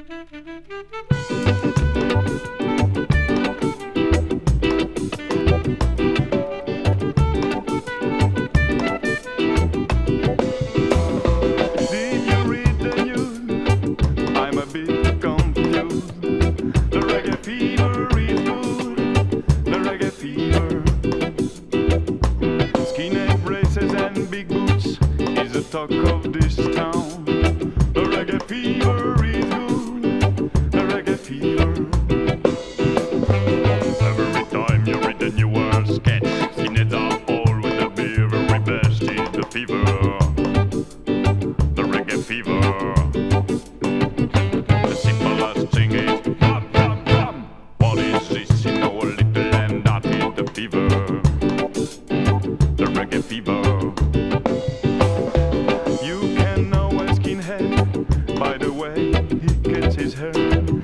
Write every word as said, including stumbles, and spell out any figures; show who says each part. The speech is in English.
Speaker 1: Talk of this town. The reggae fever is good. The reggae fever. Every time you read a newer sketch, skinheads are all with the beer. Very best is the fever. The reggae fever. The simplest thing is come, come, come. What is this in our little land? That is the fever. The reggae fever. By the way he gets his hair,